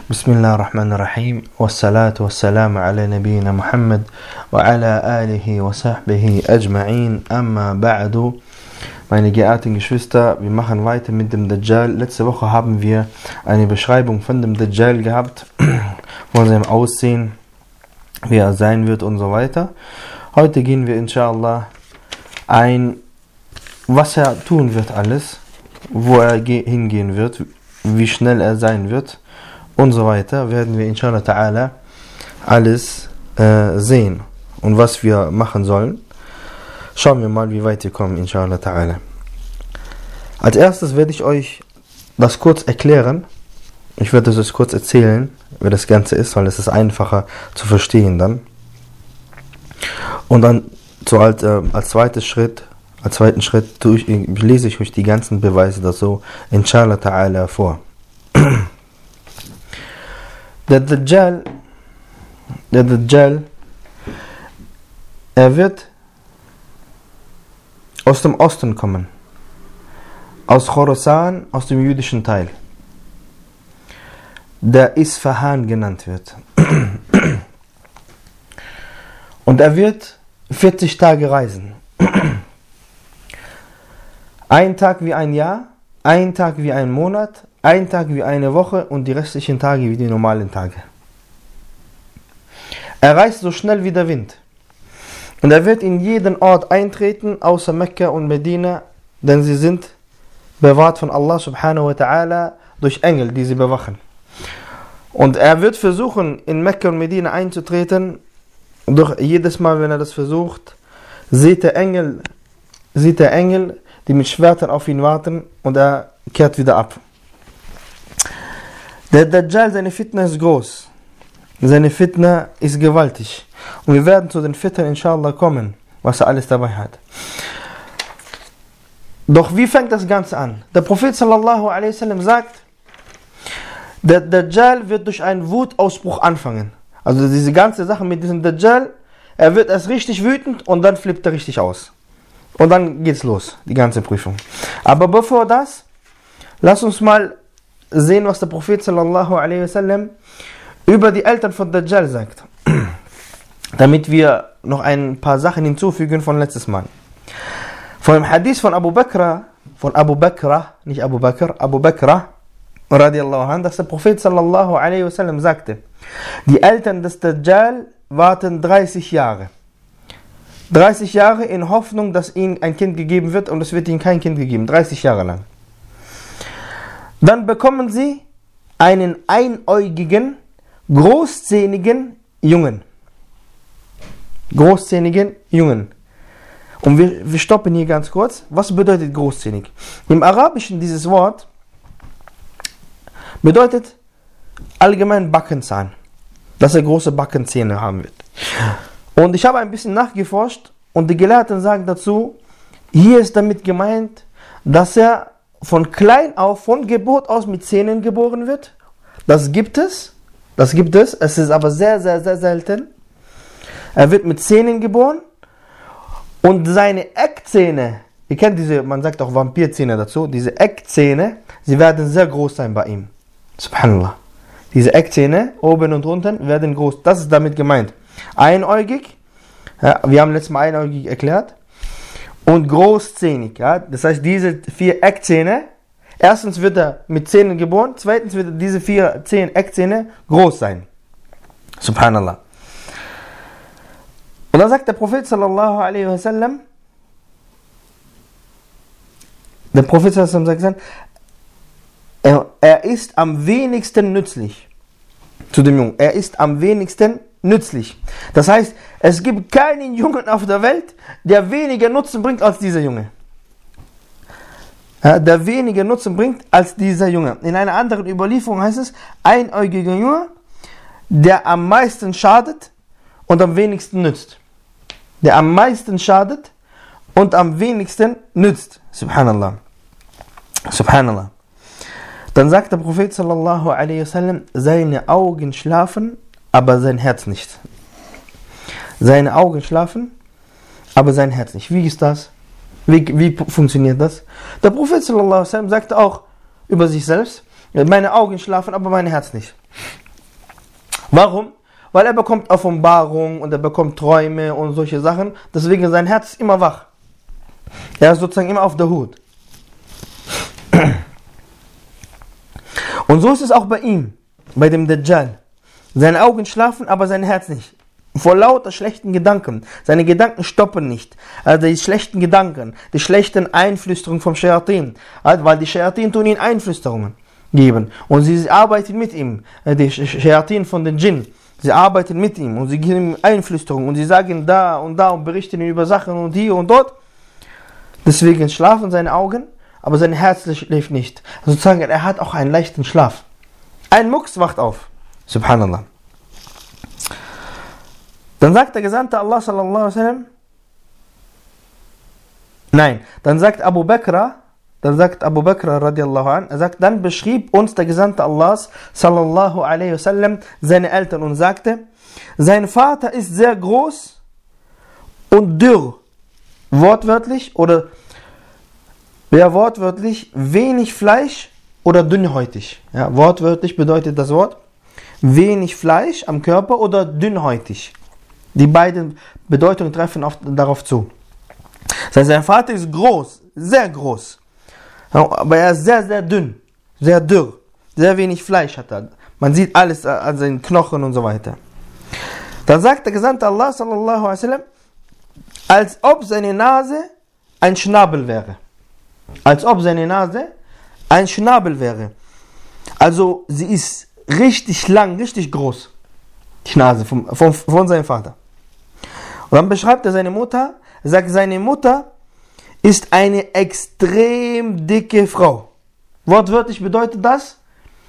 Bismillahirrahmanirrahim. Wassalatu wassalamu ala nabiyyina Muhammad wa ala alihi wa sahbihi ajma'in. Amma ba'du. Meine geehrten Geschwister, wir machen weiter mit dem Dajjal. Letzte Woche haben wir eine Beschreibung von dem Dajjal gehabt, von seinem Aussehen, wie er sein wird und so weiter. Heute gehen wir inshallah ein, was er tun wird alles, wo er hingehen wird, wie schnell er sein wird und so weiter, werden wir inshallah ta'ala alles sehen und was wir machen sollen. Schauen wir mal, wie weit wir kommen, inshallah ta'ala. Als erstes werde ich euch das kurz erklären. Ich werde es kurz erzählen, wie das Ganze ist, weil es ist einfacher zu verstehen dann. Und dann als zweiten Schritt lese ich euch die ganzen Beweise dazu, inshallah ta'ala, vor. Der Dajjal, er wird aus dem Osten kommen, aus Khorasan, aus dem jüdischen Teil, der Isfahan genannt wird. Und er wird 40 Tage reisen. Ein Tag wie ein Jahr, ein Tag wie ein Monat, ein Tag wie eine Woche und die restlichen Tage wie die normalen Tage. Er reist so schnell wie der Wind. Und er wird in jeden Ort eintreten, außer Mekka und Medina, denn sie sind bewahrt von Allah subhanahu wa ta'ala durch Engel, die sie bewachen. Und er wird versuchen, in Mekka und Medina einzutreten, doch jedes Mal, wenn er das versucht, sieht er Engel, die mit Schwertern auf ihn warten, und er kehrt wieder ab. Der Dajjal, seine Fitna ist groß. Seine Fitna ist gewaltig. Und wir werden zu den Fitnen inshallah kommen, was er alles dabei hat. Doch wie fängt das Ganze an? Der Prophet sallallahu alaihi wasallam sagt, der Dajjal wird durch einen Wutausbruch anfangen. Also diese ganze Sache mit diesem Dajjal, er wird erst richtig wütend und dann flippt er richtig aus. Und dann geht's los, die ganze Prüfung. Aber bevor das, lass uns mal sehen, was der Prophet sallallahu alaihi wasallam über die Eltern von Dajjal sagt. Damit wir noch ein paar Sachen hinzufügen von letztes Mal. Von dem Hadith von Abu Bakr, radiallahu anh, dass der Prophet sallallahu alaihi wasallam sagte, die Eltern des Dajjal warten 30 Jahre. 30 Jahre in Hoffnung, dass ihnen ein Kind gegeben wird, und es wird ihnen kein Kind gegeben. 30 Jahre lang. Dann bekommen sie einen einäugigen, großzähnigen Jungen. Und wir stoppen hier ganz kurz. Was bedeutet großzähnig? Im Arabischen dieses Wort bedeutet allgemein Backenzahn, dass er große Backenzähne haben wird. Und ich habe ein bisschen nachgeforscht und die Gelehrten sagen dazu, hier ist damit gemeint, dass er von klein auf, von Geburt aus mit Zähnen geboren wird. Das gibt es, es ist aber sehr, sehr, sehr selten. Er wird mit Zähnen geboren und seine Eckzähne, ihr kennt diese, man sagt auch Vampirzähne dazu, diese Eckzähne, sie werden sehr groß sein bei ihm. Subhanallah. Diese Eckzähne, oben und unten, werden groß. Das ist damit gemeint. Einäugig, ja, wir haben letztes Mal einäugig erklärt, und großzähnig. Ja, das heißt, diese 4 Eckzähne, erstens wird er mit Zähnen geboren, zweitens wird diese 4 Eckzähne groß sein. Subhanallah. Und dann sagt der Prophet sallallahu alaihi wasallam, sagt, er ist am wenigsten nützlich zu dem Jungen. Er ist am wenigsten nützlich. Das heißt, es gibt keinen Jungen auf der Welt, der weniger Nutzen bringt als dieser Junge. Ja, der weniger Nutzen bringt als dieser Junge. In einer anderen Überlieferung heißt es, einäugiger Junge, der am meisten schadet und am wenigsten nützt. Der am meisten schadet und am wenigsten nützt. Subhanallah. Subhanallah. Dann sagt der Prophet sallallahu alaihi wasallam, seine Augen schlafen, aber sein Herz nicht. Seine Augen schlafen, aber sein Herz nicht. Wie ist das? Wie funktioniert das? Der Prophet sallallahu alaihi wasallam sagte auch über sich selbst, Meine Augen schlafen, aber mein Herz nicht. Warum? Weil er bekommt Offenbarung und er bekommt Träume und solche Sachen. Deswegen sein Herz ist immer wach. Er ist sozusagen immer auf der Hut. Und so ist es auch bei ihm, bei dem Dajjal. Seine Augen schlafen, aber sein Herz nicht. Vor lauter schlechten Gedanken. Seine Gedanken stoppen nicht. Also die schlechten Gedanken, die schlechten Einflüsterungen vom Shayatin. Also weil die Shayatin tun ihm Einflüsterungen geben. Und sie arbeiten mit ihm. Die Shayatin von den Djinn. Sie arbeiten mit ihm und sie geben ihm Einflüsterungen. Und sie sagen da und berichten ihm über Sachen und hier und dort. Deswegen schlafen seine Augen, aber sein Herz schläft nicht. Also sozusagen, er hat auch einen leichten Schlaf. Ein Mucks wacht auf. Subhanallah. Dann sagt der Gesandte Allah sallallahu alaihi wasallam, nein, dann sagt Abu Bakr radiallahu an, er sagt, dann beschrieb uns der Gesandte Allahs sallallahu alaihi wasallam seine Eltern und sagte, sein Vater ist sehr groß und dürr, wortwörtlich wenig Fleisch oder dünnhäutig. Ja, wortwörtlich bedeutet das Wort wenig Fleisch am Körper oder dünnhäutig. Die beiden Bedeutungen treffen darauf zu. Das heißt, sein Vater ist groß, sehr groß. Aber er ist sehr, sehr dünn, sehr dürr. Sehr wenig Fleisch hat er. Man sieht alles an seinen Knochen und so weiter. Dann sagt der Gesandte Allah sallallahu alaihi wasallam, als ob seine Nase ein Schnabel wäre. Als ob seine Nase ein Schnabel wäre. Also sie ist richtig lang, richtig groß. Die Nase von seinem Vater. Und dann beschreibt er seine Mutter. Er sagt, seine Mutter ist eine extrem dicke Frau. Wortwörtlich bedeutet das,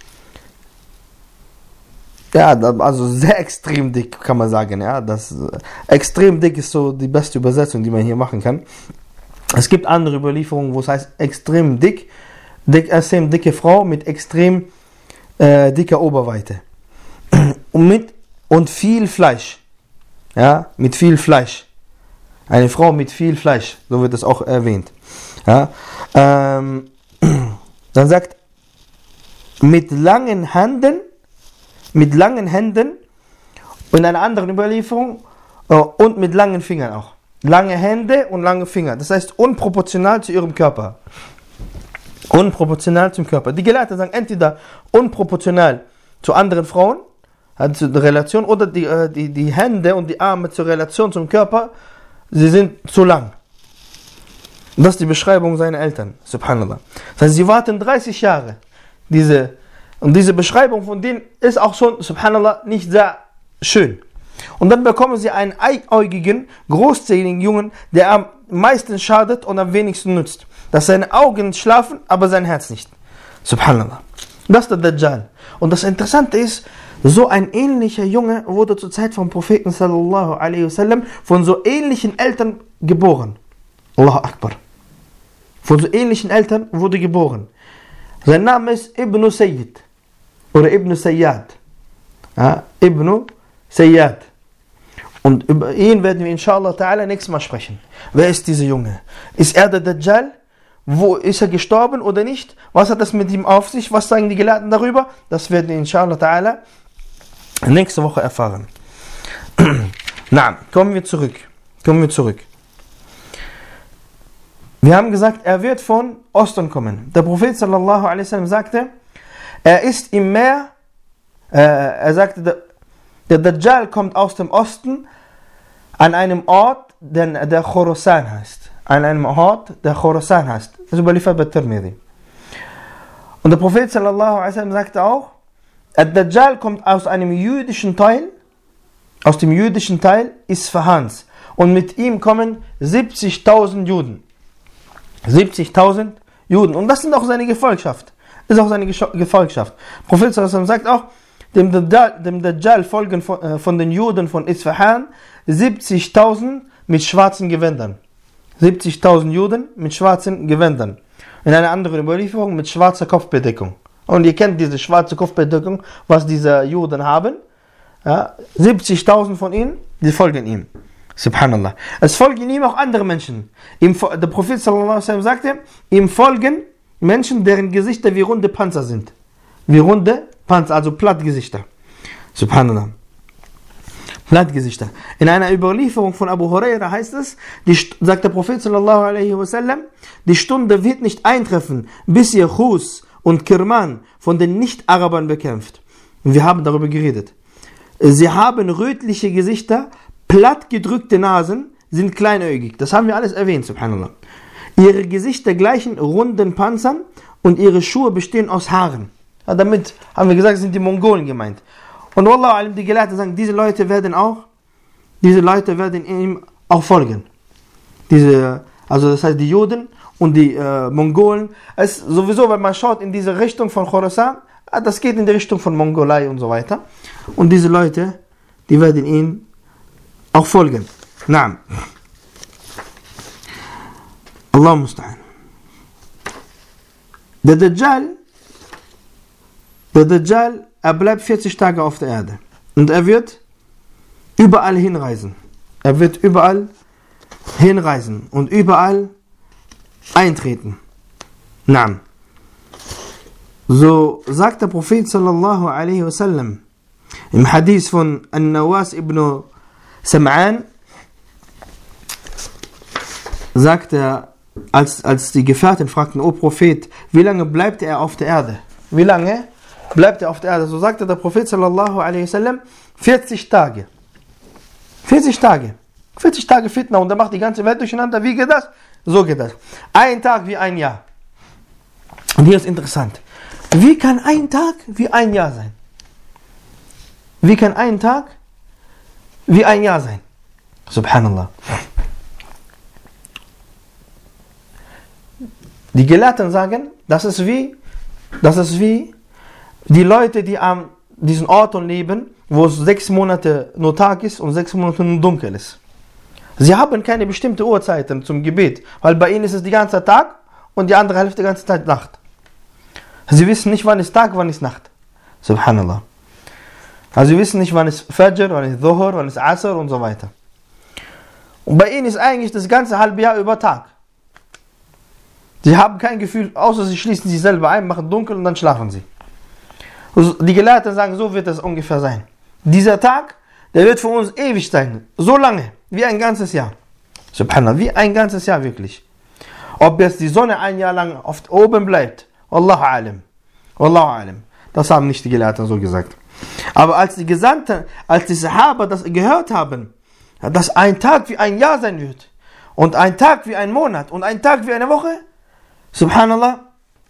ja, also sehr extrem dick, kann man sagen. Ja, extrem dick ist so die beste Übersetzung, die man hier machen kann. Es gibt andere Überlieferungen, wo es heißt extrem extrem dicke Frau mit extrem dicker Oberweite. Und viel Fleisch. Ja, mit viel Fleisch. Eine Frau mit viel Fleisch, so wird es auch erwähnt. Ja, dann sagt, mit langen Händen und einer anderen Überlieferung und mit langen Fingern auch. Lange Hände und lange Finger. Das heißt unproportional zu ihrem Körper. Unproportional zum Körper. Die Gelehrten sagen entweder unproportional zu anderen Frauen, also zur Relation, oder die Hände und die Arme zur Relation zum Körper, sie sind zu lang. Das ist die Beschreibung seiner Eltern. Subhanallah. Das heißt, sie warten 30 Jahre. Und diese Beschreibung von denen ist auch schon, subhanallah, nicht sehr schön. Und dann bekommen sie einen einäugigen, großzähligen Jungen, der am meisten schadet und am wenigsten nützt. Dass seine Augen schlafen, aber sein Herz nicht. Subhanallah. Das ist der Dajjal. Und das Interessante ist, so ein ähnlicher Junge wurde zur Zeit vom Propheten sallallahu alaihi wasallam von so ähnlichen Eltern geboren. Allahu Akbar. Von so ähnlichen Eltern wurde geboren. Sein Name ist Ibn Sayyid oder Ibn Sayyad. Ja, Ibn Sayyad. Und über ihn werden wir inshallah ta'ala nächstes Mal sprechen. Wer ist dieser Junge? Ist er der Dajjal? Wo ist er gestorben oder nicht? Was hat das mit ihm auf sich? Was sagen die Gelehrten darüber? Das werden wir inshallah ta'ala nächste Woche erfahren. Na, kommen wir zurück. Wir haben gesagt, er wird von Osten kommen. Der Prophet sallallahu alaihi wasallam sagte, er ist im Meer, er sagte, der Dajjal kommt aus dem Osten an einem Ort, der Khorasan heißt. An einem Ort, der Khorasan heißt. Das ist überliefert bei Tirmidhi. Und der Prophet sallallahu alaihi wasallam sagte auch, der Dajjal kommt aus dem jüdischen Teil Isfahans. Und mit ihm kommen 70.000 Juden. 70.000 Juden. Und das sind auch seine Gefolgschaft. Ist auch seine Gefolgschaft. Der Prophet sallallahu alaihi wasallam sagt auch, dem Dajjal folgen von den Juden von Isfahan 70.000 mit schwarzen Gewändern. 70.000 Juden mit schwarzen Gewändern. In einer anderen Überlieferung mit schwarzer Kopfbedeckung. Und ihr kennt diese schwarze Kopfbedeckung, was diese Juden haben. Ja, 70.000 von ihnen, die folgen ihm. Subhanallah. Es folgen ihm auch andere Menschen. Der Prophet sallallahu alaihi wasallam sagte, ihm folgen Menschen, deren Gesichter wie runde Panzer sind. wie runde Panzer, also Plattgesichter. Subhanallah. Plattgesichter. In einer Überlieferung von Abu Huraira heißt es, sagt der Prophet sallallahu alaihi wasallam, die Stunde wird nicht eintreffen, bis ihr Khus und Kirman von den Nicht-Arabern bekämpft. Und wir haben darüber geredet. Sie haben rötliche Gesichter, plattgedrückte Nasen, sind kleinäugig. Das haben wir alles erwähnt, subhanallah. Ihre Gesichter gleichen runden Panzern und ihre Schuhe bestehen aus Haaren. Ja, damit haben wir gesagt, sind die Mongolen gemeint. Und Wallahu alim, die Gelehrten sagen, diese Leute werden ihm auch folgen. Also das heißt die Juden und die Mongolen. Es sowieso, wenn man schaut in diese Richtung von Khorasan, das geht in die Richtung von Mongolei und so weiter. Und diese Leute, die werden ihnen auch folgen. Naam. Allah musta'an. Der Dajjal, er bleibt 40 Tage auf der Erde. Und er wird überall hinreisen. Er wird überall hinreisen und überall eintreten. Naam. So sagt der Prophet sallallahu alaihi wasallam im Hadith von An-Nawas ibn Sam'an, sagt er, als die Gefährten fragten, O Prophet, wie lange bleibt er auf der Erde? Wie lange bleibt er auf der Erde? So sagte der Prophet sallallahu alaihi wasallam, 40 Tage. 40 Tage. 40 Tage Fitna und er macht die ganze Welt durcheinander. Wie geht das? So geht das. Ein Tag wie ein Jahr. Und hier ist interessant. Wie kann ein Tag wie ein Jahr sein? Wie kann ein Tag wie ein Jahr sein? Subhanallah. Die Gelehrten sagen, das ist wie die Leute, die an diesen Orten leben, wo es 6 Monate nur Tag ist und 6 Monate nur dunkel ist. Sie haben keine bestimmte Uhrzeiten zum Gebet, weil bei ihnen ist es die ganze Tag und die andere Hälfte die ganze Zeit Nacht. Sie wissen nicht, wann ist Tag, wann ist Nacht. Subhanallah. Also sie wissen nicht, wann ist Fajr, wann ist Dhuhr, wann ist Asr und so weiter. Und bei ihnen ist eigentlich das ganze halbe Jahr über Tag. Sie haben kein Gefühl, außer sie schließen sich selber ein, machen dunkel und dann schlafen sie. Also die Gelehrten sagen, so wird das ungefähr sein. Dieser Tag, der wird für uns ewig sein. So lange, wie ein ganzes Jahr. Subhanallah, wie ein ganzes Jahr wirklich. Ob jetzt die Sonne ein Jahr lang oft oben bleibt, Wallahu alim. Wallahu alim. Das haben nicht die Gelehrten so gesagt. Aber als die Gesandten, als die Sahaba das gehört haben, dass ein Tag wie ein Jahr sein wird und ein Tag wie ein Monat und ein Tag wie eine Woche, Subhanallah,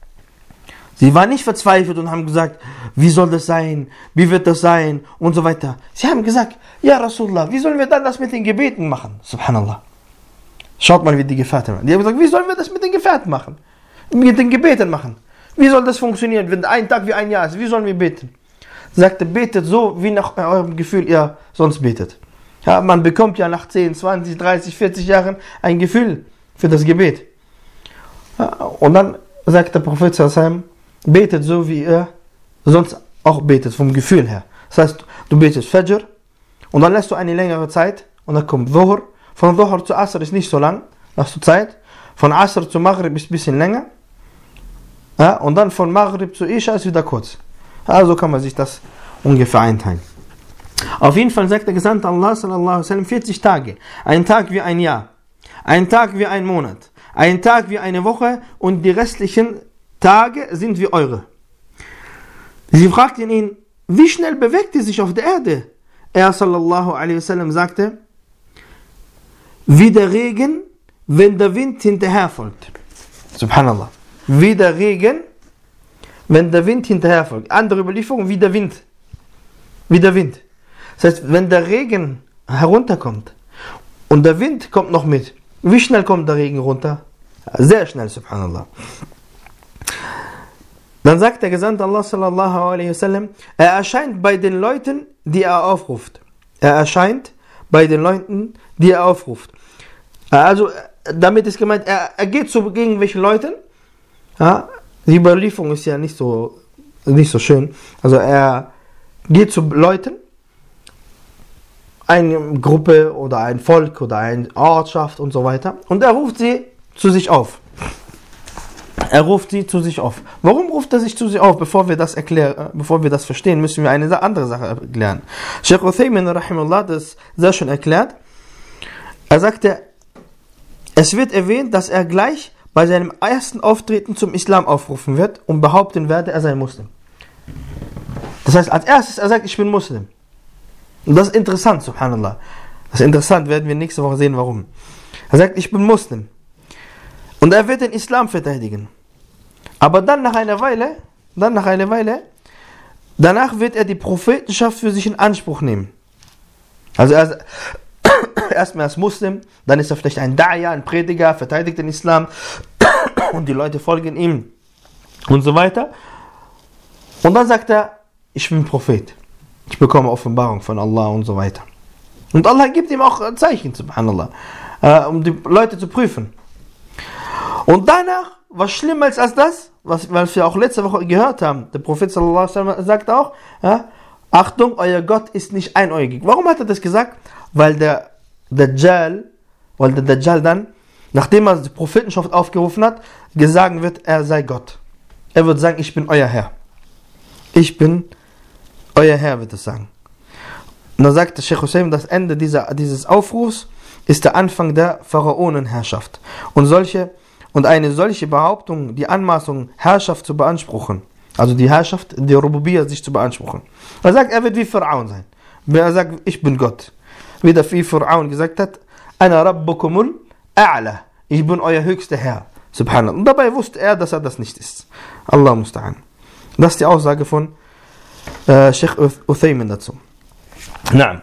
sie waren nicht verzweifelt und haben gesagt, wie soll das sein, wie wird das sein und so weiter. Sie haben gesagt, ja Rasulullah, wie sollen wir dann das mit den Gebeten machen? Subhanallah. Schaut mal, wie die Gefährten machen. Die haben gesagt, wie sollen wir das mit den Gefährten machen? Mit den Gebeten machen. Wie soll das funktionieren, wenn ein Tag wie ein Jahr ist? Wie sollen wir beten? Sagte, betet so, wie nach eurem Gefühl ihr sonst betet. Ja, man bekommt ja nach 10, 20, 30, 40 Jahren ein Gefühl für das Gebet. Ja, und dann sagt der Prophet sallallahu, betet so, wie ihr sonst auch betet, vom Gefühl her. Das heißt, du betest Fajr und dann lässt du eine längere Zeit und dann kommt Dhuhr. Von Dhuhr zu Asr ist nicht so lang, hast du Zeit. Von Asr zu Maghrib ist ein bisschen länger. Ja, und dann von Maghrib zu Isha ist wieder kurz. Also kann man sich das ungefähr einteilen. Auf jeden Fall sagt der Gesandte Allah sallallahu alaihi wasallam 40 Tage. Ein Tag wie ein Jahr. Ein Tag wie ein Monat. Ein Tag wie eine Woche und die restlichen Tage sind wie eure. Sie fragten ihn, wie schnell bewegt ihr sich auf der Erde? Er sallallahu alaihi wasallam sagte, wie der Regen, wenn der Wind hinterher folgt. Subhanallah. Wie der Regen, wenn der Wind hinterher folgt. Andere Überlieferung, wie der Wind. Wie der Wind. Das heißt, wenn der Regen herunterkommt und der Wind kommt noch mit, wie schnell kommt der Regen runter? Sehr schnell, subhanallah. Dann sagt der Gesandte Allah sallallahu alaihi wasallam, er erscheint bei den Leuten, die er aufruft. Er erscheint bei den Leuten, die er aufruft. Also, damit ist gemeint, er geht zu irgendwelchen Leuten. Ja, die Überlieferung ist ja nicht so schön. Also er geht zu Leuten, eine Gruppe oder ein Volk oder eine Ortschaft und so weiter, und er ruft sie zu sich auf. Er ruft sie zu sich auf. Warum ruft er sich zu sich auf? Bevor wir das erklären, bevor wir das verstehen, müssen wir eine andere Sache erklären. Sheikh Uthaymin rahimahullah hat das sehr schön erklärt. Er sagte, es wird erwähnt, dass er gleich bei seinem ersten Auftreten zum Islam aufrufen wird und behaupten werde, er sei Muslim. Das heißt, als erstes, er sagt, ich bin Muslim. Und das ist interessant, subhanallah. Das ist interessant, werden wir nächste Woche sehen, warum. Er sagt, ich bin Muslim. Und er wird den Islam verteidigen. Aber dann nach einer Weile, danach wird er die Prophetenschaft für sich in Anspruch nehmen. Also erstmal als Muslim, dann ist er vielleicht ein Da'ya, ein Prediger, verteidigt den Islam und die Leute folgen ihm und so weiter. Und dann sagt er, ich bin Prophet. Ich bekomme Offenbarung von Allah und so weiter. Und Allah gibt ihm auch Zeichen, subhanallah, um die Leute zu prüfen. Und danach, was schlimmer ist als das, was wir auch letzte Woche gehört haben, der Prophet sallallahu alaihi wasallam sagt auch, Achtung, euer Gott ist nicht einäugig. Warum hat er das gesagt? Weil der Dajjal dann, nachdem er die Prophetenschaft aufgerufen hat, gesagt wird, er sei Gott. Er wird sagen, ich bin euer Herr. Ich bin euer Herr, wird es sagen. Und dann sagt der Sheikh Hussein, das Ende dieses Aufrufs ist der Anfang der Pharaonenherrschaft. Und eine solche Behauptung, die Anmaßung, Herrschaft zu beanspruchen, also die Herrschaft, die Rububiyya sich zu beanspruchen. Er sagt, er wird wie Pharaon sein. Er sagt, ich bin Gott. Wie der Pharaon gesagt hat, Ana Rabbukumul A'la. Ich bin euer höchster Herr. Subhanallah. Und dabei wusste er, dass er das nicht ist. Allah musta'an. Das ist die Aussage von Sheikh Uthaymin dazu. Na,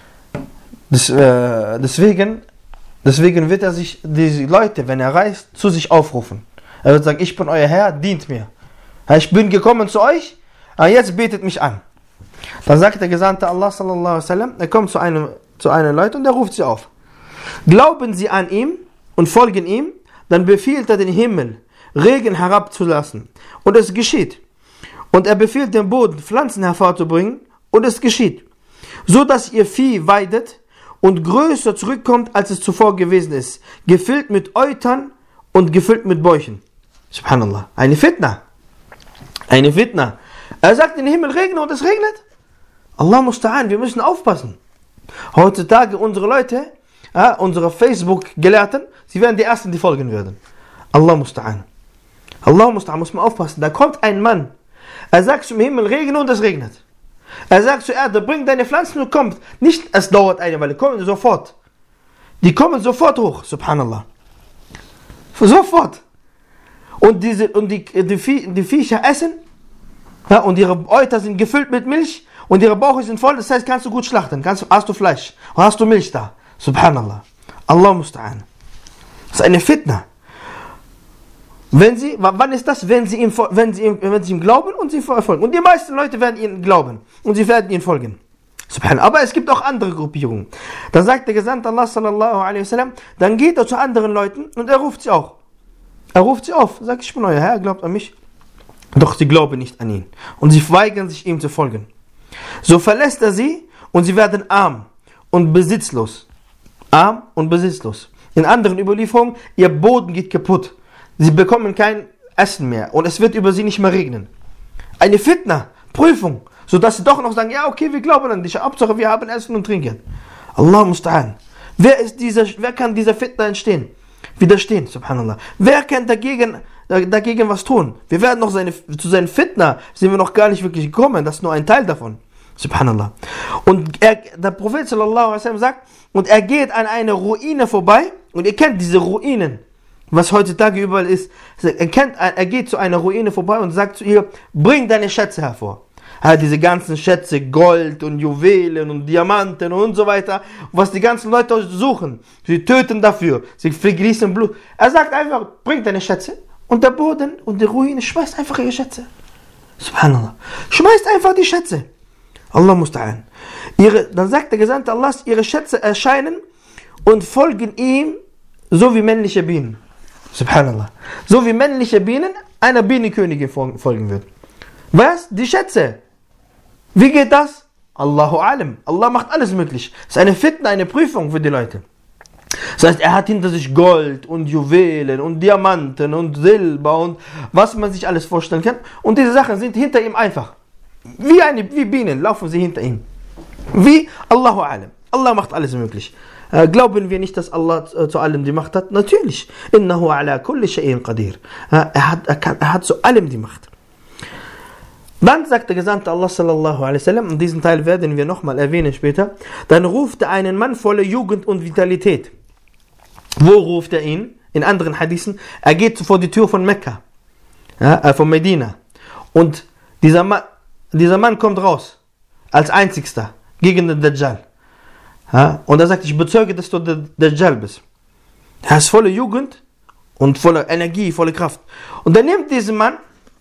deswegen wird er sich, diese Leute, wenn er reist, zu sich aufrufen. Er wird sagen, ich bin euer Herr, dient mir. Ich bin gekommen zu euch, jetzt betet mich an. Dann sagt der Gesandte Allah sallallahu alaihi wasallam, er kommt zu einem Leute und er ruft sie auf. Glauben sie an ihm und folgen ihm, dann befiehlt er den Himmel, Regen herabzulassen. Und es geschieht. Und er befiehlt dem Boden, Pflanzen hervorzubringen. Und es geschieht. So dass ihr Vieh weidet und größer zurückkommt, als es zuvor gewesen ist. Gefüllt mit Eutern und gefüllt mit Bäuchen. Subhanallah. Eine Fitna. Eine Fitna. Er sagt, in den Himmel regnet und es regnet. Allah musta'an, wir müssen aufpassen. Heutzutage unsere Leute, unsere Facebook-Gelehrten, sie werden die Ersten, die folgen werden. Allah musta'an. Allah musta'an, muss man aufpassen. Da kommt ein Mann, er sagt zum Himmel, regnet und es regnet. Er sagt zur Erde, bring deine Pflanzen und kommt. Nicht, es dauert eine Weile, kommen sofort. Die kommen sofort hoch, subhanallah. Sofort. Und die Viecher essen, und ihre Euter sind gefüllt mit Milch, und ihre Bauche sind voll, das heißt, kannst du gut schlachten, hast du Fleisch, und hast du Milch da. Subhanallah. Allah musta'an. Das ist eine Fitna. Wann ist das? Wenn sie ihm glauben und sie folgen. Und die meisten Leute werden ihnen glauben und sie werden ihnen folgen. Subhanallah. Aber es gibt auch andere Gruppierungen. Dann sagt der Gesandte Allah sallallahu alaihi wasallam, dann geht er zu anderen Leuten und er ruft sie auch. Er ruft sie auf, sagt, ich bin euer Herr, glaubt an mich. Doch sie glauben nicht an ihn. Und sie weigern sich ihm zu folgen. So verlässt er sie und sie werden arm und besitzlos. Arm und besitzlos. In anderen Überlieferungen, ihr Boden geht kaputt. Sie bekommen kein Essen mehr und es wird über sie nicht mehr regnen. Eine Fitna, Prüfung, sodass sie doch noch sagen, ja okay, wir glauben an dich, Hauptsache wir haben Essen und Trinken. Allah musta'an. Wer kann dieser Fitna widerstehen, subhanallah. Wer kann dagegen was tun? Wir werden noch zu seinen Fitna, sind wir noch gar nicht wirklich gekommen, das ist nur ein Teil davon. Subhanallah. Und der Prophet sallallahu alaihi wasallam sagt, und er geht an eine Ruine vorbei, und ihr kennt diese Ruinen, was heutzutage überall ist. Er geht zu einer Ruine vorbei und sagt zu ihr, bring deine Schätze hervor. Diese ganzen Schätze, Gold und Juwelen und Diamanten und so weiter, was die ganzen Leute suchen. Sie töten dafür, sie vergießen Blut. Er sagt einfach, bring deine Schätze. Und der Boden und die Ruine schmeißt einfach ihre Schätze. Subhanallah. Schmeißt einfach die Schätze. Allah musta'an. Dann sagt der Gesandte Allah, ihre Schätze erscheinen und folgen ihm, so wie männliche Bienen. Subhanallah. So wie männliche Bienen einer Bienenkönigin folgen wird. Was? Die Schätze. Wie geht das? Allahu alim. Allah macht alles möglich. Es ist eine Fitna, eine Prüfung für die Leute. Das heißt, er hat hinter sich Gold und Juwelen und Diamanten und Silber und was man sich alles vorstellen kann. Und diese Sachen sind hinter ihm einfach. Wie Bienen laufen sie hinter ihm. Wie Allahu Alam. Allah macht alles möglich. Glauben wir nicht, dass Allah zu allem die Macht hat? Natürlich. Innahu ala kulli shay'in qadir. Er hat zu allem die Macht. Dann sagt der Gesandte Allah sallallahu alaihi wasallam, und diesen Teil werden wir nochmal erwähnen später, dann ruft er einen Mann voller Jugend und Vitalität. Wo ruft er ihn? In anderen Hadithen. Er geht vor die Tür von Mekka, von Medina. Und dieser Mann kommt raus, als einzigster, gegen den Dajjal. Und er sagt, ich bezeuge, dass du der Dajjal bist. Er ist voller Jugend und voller Energie, voller Kraft. Und er nimmt diesen Mann,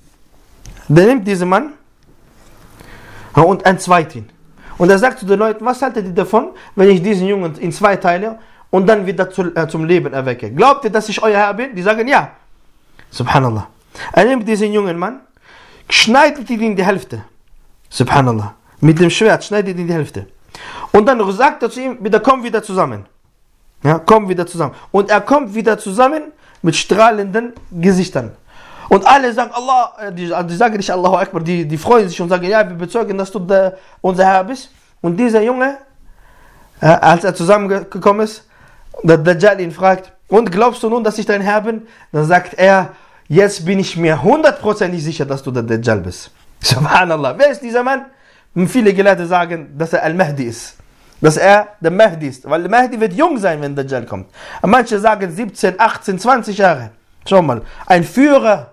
und entzweit ihn. Und er sagt zu den Leuten, was haltet ihr davon, wenn ich diesen Jungen in zwei teile und dann wieder zum Leben erwecke? Glaubt ihr, dass ich euer Herr bin? Die sagen ja. Subhanallah. Er nimmt diesen jungen Mann, schneidet ihn in die Hälfte. Subhanallah. Mit dem Schwert schneidet ihn in die Hälfte. Und dann sagt er zu ihm, bitte komm wieder zusammen. Ja, komm wieder zusammen. Und er kommt wieder zusammen mit strahlenden Gesichtern. Und alle sagen Allah, die sagen nicht Allahu Akbar, die freuen sich und sagen, ja, wir bezeugen, dass du unser Herr bist. Und dieser Junge, als er zusammengekommen ist, der Dajjal ihn fragt, und glaubst du nun, dass ich dein Herr bin? Dann sagt er, jetzt bin ich mir 100% sicher, dass du der Dajjal bist. Subhanallah. Wer ist dieser Mann? Viele Gelehrte sagen, dass er Al-Mahdi ist. Dass er der Mahdi ist. Weil der Mahdi wird jung sein, wenn der Dajjal kommt. Und manche sagen 17, 18, 20 Jahre. Schau mal, ein Führer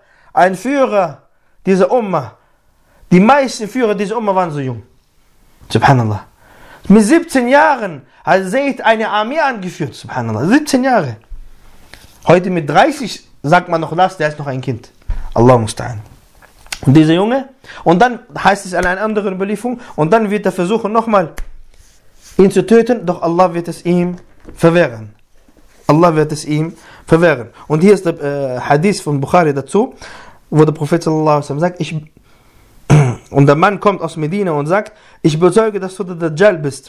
dieser Umma. Die meisten Führer dieser Umma waren so jung. Subhanallah. Mit 17 Jahren hat Zayd eine Armee angeführt. Subhanallah. 17 Jahre. Heute mit 30 sagt man noch das, der ist noch ein Kind. Allah musta'an. Und dieser Junge, und dann heißt es in einer anderen Überlieferung, und dann wird er versuchen nochmal ihn zu töten, doch Allah wird es ihm verwehren. Allah wird es ihm verwehren. Und hier ist der Hadith von Bukhari dazu, wo der Prophet sallallahu alaihi wasallam sagt, und der Mann kommt aus Medina und sagt, ich bezeuge, dass du der Dajjal bist,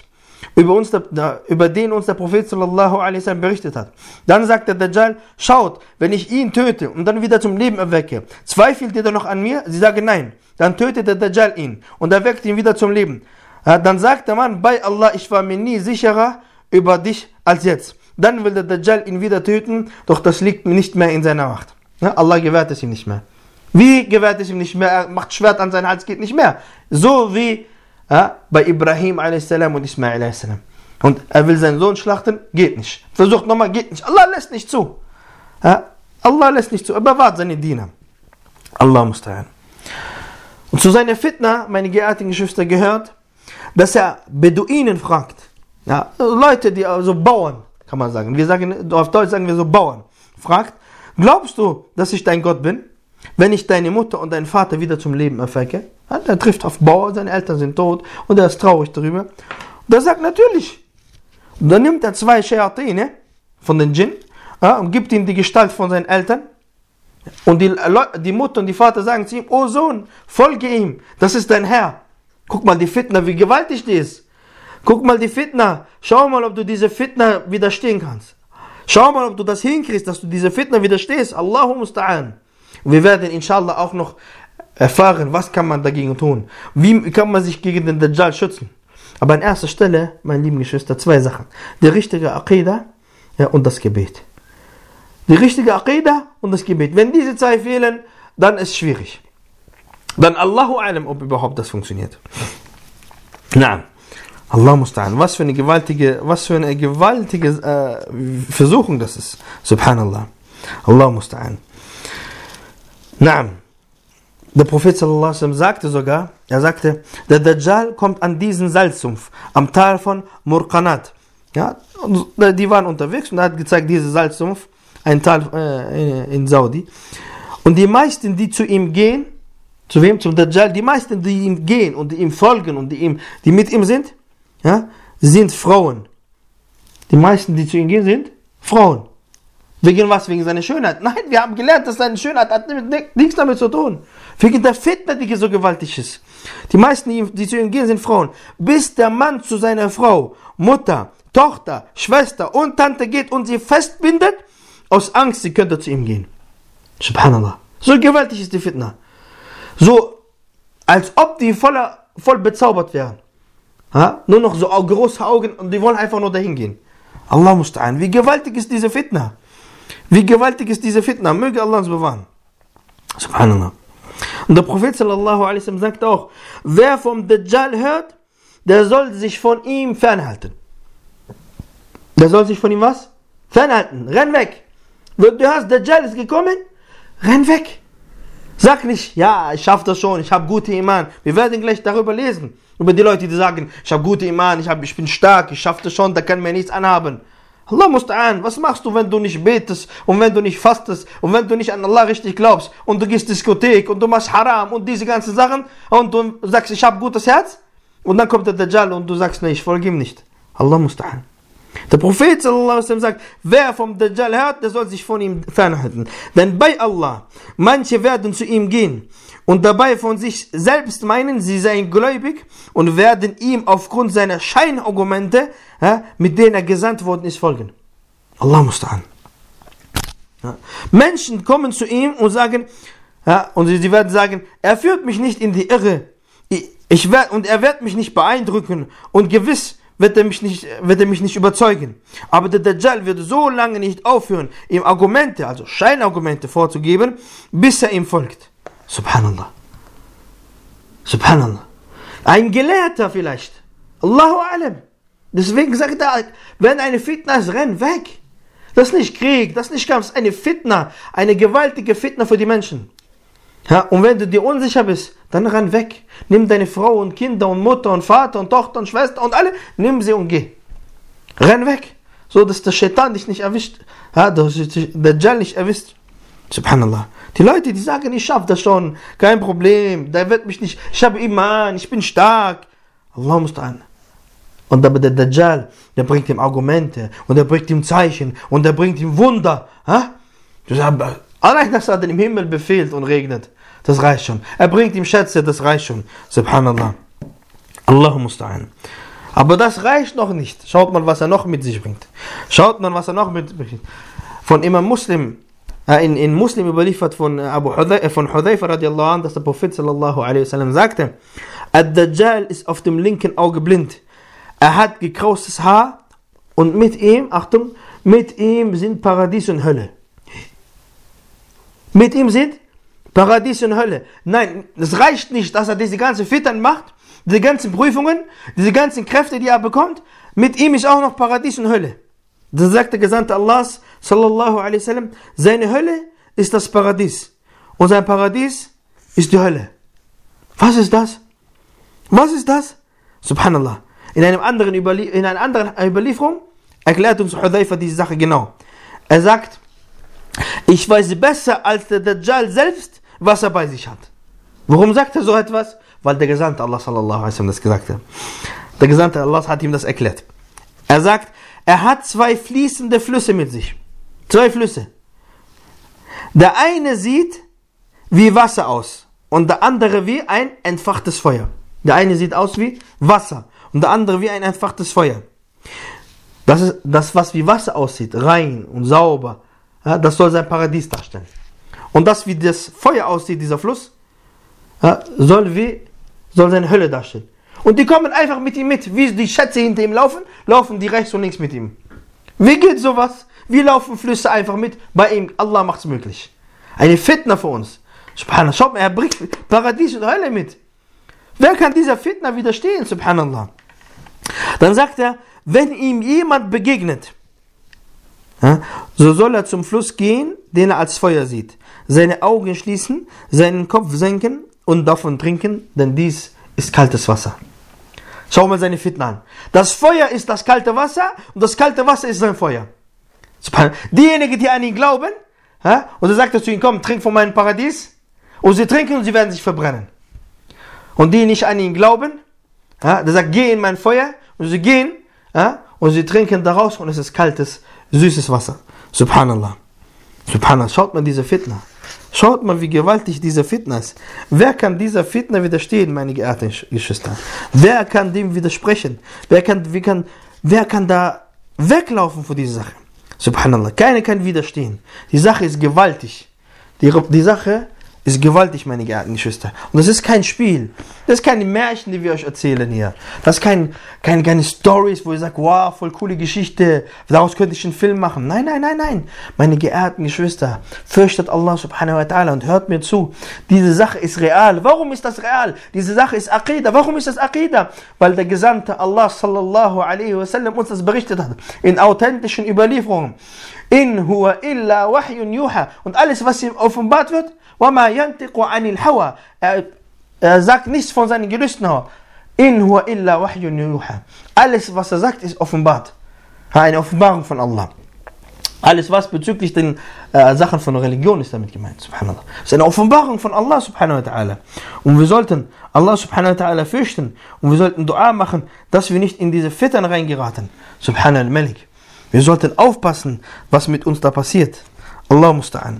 über den uns der Prophet sallallahu alaihi wasallam berichtet hat. Dann sagt der Dajjal, schaut, wenn ich ihn töte und dann wieder zum Leben erwecke, zweifelt ihr dann noch an mir? Sie sagen nein. Dann tötet der Dajjal ihn und erweckt ihn wieder zum Leben. Dann sagt der Mann, bei Allah, ich war mir nie sicherer über dich als jetzt. Dann will der Dajjal ihn wieder töten, doch das liegt nicht mehr in seiner Macht. Allah gewährt es ihm nicht mehr. Wie gewährt es ihm nicht mehr? Er macht Schwert an seinen Hals, geht nicht mehr. So wie bei Ibrahim a.s. und Ismail a.s. Und er will seinen Sohn schlachten, geht nicht. Versucht nochmal, geht nicht. Allah lässt nicht zu. Allah lässt nicht zu. Er bewahrt seine Diener. Allah musta'an. Und zu seiner Fitna, meine geehrten Geschwister, gehört, dass er Beduinen fragt. Ja, Leute, die also Bauern, kann man sagen. Auf Deutsch sagen wir so Bauern. Fragt, glaubst du, dass ich dein Gott bin, wenn ich deine Mutter und deinen Vater wieder zum Leben erwecke? Ja, der trifft auf Bauer, seine Eltern sind tot und er ist traurig darüber. Und er sagt natürlich. Und dann nimmt er 2 Schayatine von den Djinn und gibt ihm die Gestalt von seinen Eltern. Und die Mutter und die Vater sagen zu ihm, oh Sohn, folge ihm, das ist dein Herr. Guck mal die Fitna, wie gewaltig die ist. Guck mal die Fitna, schau mal, ob du diese Fitna widerstehen kannst. Schau mal, ob du das hinkriegst, dass du diese Fitna widerstehst. Allahu musta'an. Und wir werden inshallah auch noch erfahren, was kann man dagegen tun. Wie kann man sich gegen den Dajjal schützen. Aber an erster Stelle, meine lieben Geschwister, 2 Sachen. Die richtige Aqidah und das Gebet. Die richtige Aqidah und das Gebet. Wenn diese 2 fehlen, dann ist es schwierig. Dann Allahu alam, ob überhaupt das funktioniert. Naam. Allah musta'an. Was für eine gewaltige Versuchung das ist. Subhanallah. Allah musta'an. Naam. Der Prophet sallallahu alaihi wasallam sagte sogar, der Dajjal kommt an diesen Salzsumpf, am Tal von Murqanat. Ja, die waren unterwegs und er hat gezeigt, dieser Salzsumpf, ein Tal in Saudi. Und die meisten, die zu ihm gehen, zu wem? Zum Dajjal, die meisten, die ihm gehen und die ihm folgen und die mit ihm sind, sind Frauen. Die meisten, die zu ihm gehen, sind Frauen. Wegen was? Wegen seiner Schönheit? Nein, wir haben gelernt, dass seine Schönheit hat nichts damit zu tun. Wegen der Fitna, die so gewaltig ist. Die meisten, die zu ihm gehen, sind Frauen. Bis der Mann zu seiner Frau, Mutter, Tochter, Schwester und Tante geht und sie festbindet, aus Angst, sie könnte zu ihm gehen. Subhanallah. So gewaltig ist die Fitna. So, als ob die voll bezaubert wären. Ha? Nur noch so große Augen und die wollen einfach nur dahin gehen. Allah musta'an. Wie gewaltig ist diese Fitna? Wie gewaltig ist diese Fitna? Möge Allah uns bewahren. Subhanallah. Und der Prophet sallallahu alaihi wasallam sagt auch, wer vom Dajjal hört, der soll sich von ihm fernhalten. Der soll sich von ihm was? Fernhalten. Renn weg. Du hörst, Dajjal ist gekommen, renn weg. Sag nicht, ja, ich schaffe das schon, ich habe gute Iman. Wir werden gleich darüber lesen. Über die Leute, die sagen, ich habe gute Iman, ich bin stark, ich schaffe das schon, da kann mir nichts anhaben. Allah musta'an, was machst du, wenn du nicht betest und wenn du nicht fastest und wenn du nicht an Allah richtig glaubst und du gehst Diskothek und du machst Haram und diese ganzen Sachen und du sagst, ich habe gutes Herz und dann kommt der Dajjal und du sagst, nee, ich folge ihm nicht. Allah musta'an. Der Prophet sallallahu alaihi wasallam sagt, wer vom Dajjal hört, der soll sich von ihm fernhalten. Denn bei Allah, manche werden zu ihm gehen und dabei von sich selbst meinen, sie seien gläubig und werden ihm aufgrund seiner Scheinargumente, mit denen er gesandt worden ist, folgen. Allah musta'an. Menschen kommen zu ihm und sagen, und sie werden sagen, er führt mich nicht in die Irre, und er wird mich nicht beeindrucken und gewiss wird er mich nicht überzeugen. Aber der Dajjal wird so lange nicht aufhören, ihm Argumente, also Scheinargumente vorzugeben, bis er ihm folgt. Subhanallah. Subhanallah. Ein Gelehrter vielleicht. Allahu alam. Deswegen sagt er, wenn eine Fitna ist, renn weg. Das ist nicht Krieg, das ist nicht Kampf, das ist eine Fitna, eine gewaltige Fitna für die Menschen. Ja, und wenn du dir unsicher bist, dann renn weg. Nimm deine Frau und Kinder und Mutter und Vater und Tochter und Schwester und alle, nimm sie und geh. Renn weg. So, dass der Shaitan dich nicht erwischt. Ja, der Dajjal nicht erwischt. Subhanallah. Die Leute, die sagen, ich schaffe das schon, kein Problem, der wird mich nicht, ich habe Iman, ich bin stark. Allah musta'an. Und aber der Dajjal, der bringt ihm Argumente und der bringt ihm Zeichen und der bringt ihm Wunder. Allein, dass er im Himmel befehlt und regnet, das reicht schon. Er bringt ihm Schätze, das reicht schon. Subhanallah. Allahu musta'an. Aber das reicht noch nicht. Schaut mal, was er noch mit sich bringt. Schaut mal, was er noch mit sich bringt. Von Imam Muslim, in Muslim überliefert von Hudhayfa radiallahu anh, dass der Prophet sallallahu alaihi wasallam sagte, Ad-Dajjal ist auf dem linken Auge blind. Er hat gekraustes Haar und mit ihm, Achtung, mit ihm sind Paradies und Hölle. Mit ihm sind Paradies und Hölle. Nein, es reicht nicht, dass er diese ganzen Fitern macht, diese ganzen Prüfungen, diese ganzen Kräfte, die er bekommt. Mit ihm ist auch noch Paradies und Hölle. Das sagt der Gesandte Allahs, sallallahu alaihi wasallam, seine Hölle ist das Paradies. Und sein Paradies ist die Hölle. Was ist das? Was ist das? Subhanallah. In einer anderen Überlieferung erklärt uns Hudhayfa diese Sache genau. Er sagt, ich weiß besser als der Dajjal selbst, was er bei sich hat. Warum sagt er so etwas? Weil der Gesandte Allah sallallahu alaihi wasallam das gesagt hat. Der Gesandte Allah hat ihm das erklärt. Er sagt, er hat zwei fließende Flüsse mit sich. Zwei Flüsse. Der eine sieht wie Wasser aus und der andere wie ein entfachtes Feuer. Der eine sieht aus wie Wasser und der andere wie ein entfachtes Feuer. Das ist das, was wie Wasser aussieht, rein und sauber. Ja, das soll sein Paradies darstellen. Und das, wie das Feuer aussieht, dieser Fluss, soll seine Hölle darstellen. Und die kommen einfach mit ihm mit. Wie die Schätze hinter ihm laufen die rechts und links mit ihm. Wie geht sowas? Wie laufen Flüsse einfach mit? Bei ihm, Allah macht es möglich. Eine Fitna für uns. Subhanallah, schaut mal, er bringt Paradies und Hölle mit. Wer kann dieser Fitna widerstehen? Subhanallah. Dann sagt er, wenn ihm jemand begegnet, so soll er zum Fluss gehen, den er als Feuer sieht. Seine Augen schließen, seinen Kopf senken und davon trinken, denn dies ist kaltes Wasser. Schau mal seine Fitna an. Das Feuer ist das kalte Wasser und das kalte Wasser ist sein Feuer. Diejenigen, die an ihn glauben, und er sagt zu ihnen, komm, trink von meinem Paradies, und sie trinken und sie werden sich verbrennen. Und die nicht an ihn glauben, der sagt, geh in mein Feuer, und sie gehen, und sie trinken daraus und es ist kaltes, süßes Wasser. Subhanallah. Subhanallah. Schaut mal diese Fitna. Schaut mal, wie gewaltig diese Fitna ist. Wer kann dieser Fitna widerstehen, meine geehrten Geschwister? Wer kann dem widersprechen? Wer kann da weglaufen vor dieser Sache. Subhanallah. Keiner kann widerstehen. Die Sache ist gewaltig. Die Sache ist gewaltig, meine geehrten Geschwister. Und das ist kein Spiel. Das ist keine Märchen, die wir euch erzählen hier. Das ist keine Stories, wo ihr sagt, wow, voll coole Geschichte, daraus könnte ich einen Film machen. Nein, nein, nein, nein. Meine geehrten Geschwister, fürchtet Allah subhanahu wa ta'ala und hört mir zu. Diese Sache ist real. Warum ist das real? Diese Sache ist Aqidah. Warum ist das Aqidah? Weil der Gesandte Allah sallallahu alaihi wasallam uns das berichtet hat. In authentischen Überlieferungen. In huwa illa wahyun yuha. Und alles, was ihm offenbart wird, وَمَا يَنْتِقُ عَنِ الْحَوَى. Er sagt nichts von seinen Gelüsten. إِنْ هُوَ إِلَّا وَحْيٌ يُوحَى. Alles, was er sagt, ist offenbart. Eine Offenbarung von Allah. Alles, was bezüglich den Sachen von Religion ist damit gemeint. Subhanallah. Das ist eine Offenbarung von Allah subhanahu wa ta'ala. Und wir sollten Allah subhanahu wa ta'ala fürchten. Und wir sollten Dua machen, dass wir nicht in diese Fitan reingeraten. Subhanal Malik. Wir sollten aufpassen, was mit uns da passiert. Allah musta'an.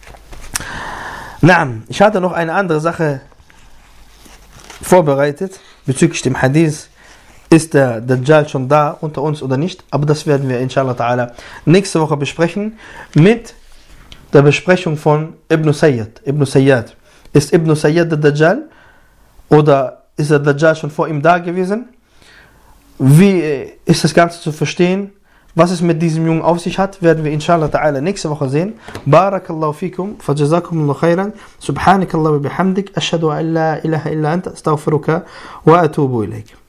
Naam, ich hatte noch eine andere Sache vorbereitet bezüglich dem Hadith. Ist der Dajjal schon da unter uns oder nicht? Aber das werden wir inshallah ta'ala nächste Woche besprechen mit der Besprechung von Ibn Sayyad. Ist Ibn Sayyad der Dajjal oder ist der Dajjal schon vor ihm da gewesen? Wie ist das Ganze zu verstehen? Was es mit diesem Jungen auf sich hat, werden wir inshallah ta'ala nächste Woche sehen. Barakallahu fikum, fajazakumullahu khairan, subhanakallahu bihamdik, ashhadu an la ilaha illa anta, astaghfiruka wa atubu ilayk.